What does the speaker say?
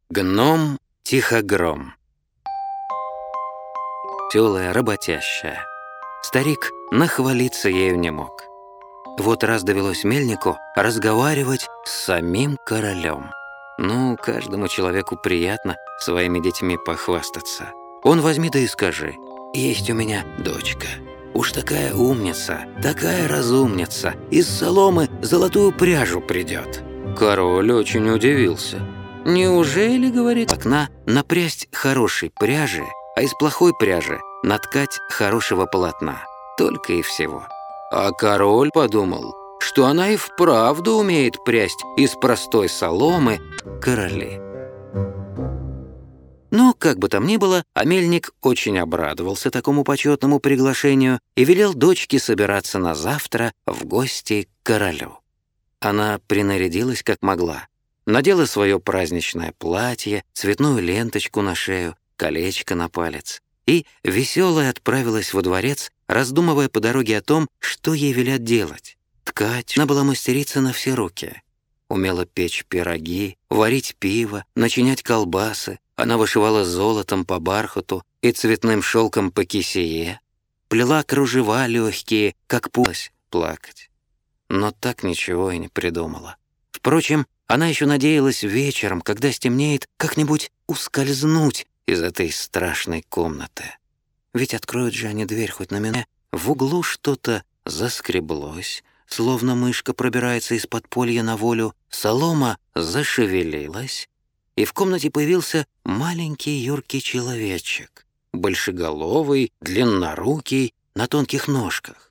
Гном-тихогром. Веселая, работящая. Старик нахвалиться ею не мог. Вот раз довелось мельнику разговаривать с самим королем. Ну, каждому человеку приятно своими детьми похвастаться. Он возьми да и скажи: «Есть у меня дочка. Уж такая умница, такая разумница, из соломы золотую пряжу придет». Король очень удивился. «Неужели, — говорит, — окна напрясть хорошей пряжи, а из плохой пряжи наткать хорошего полотна? Только и всего». А король подумал, что она и вправду умеет прясть из простой соломы короли. Но, как бы там ни было, а мельник очень обрадовался такому почетному приглашению и велел дочке собираться на завтра в гости к королю. Она принарядилась как могла, надела свое праздничное платье, цветную ленточку на шею, колечко на палец и веселая отправилась во дворец, раздумывая по дороге о том, что ей велят делать. Ткать она была мастерица на все руки. Умела печь пироги, варить пиво, начинять колбасы. Она вышивала золотом по бархату и цветным шелком по кисее. Плела кружева легкие, как пулась плакать. Но так ничего и не придумала. Впрочем, она еще надеялась вечером, когда стемнеет, как-нибудь ускользнуть из этой страшной комнаты. Ведь откроют же они дверь хоть на минуту. В углу что-то заскреблось, словно мышка пробирается из подполья на волю. Солома зашевелилась, и в комнате появился маленький юркий человечек, большеголовый, длиннорукий, на тонких ножках.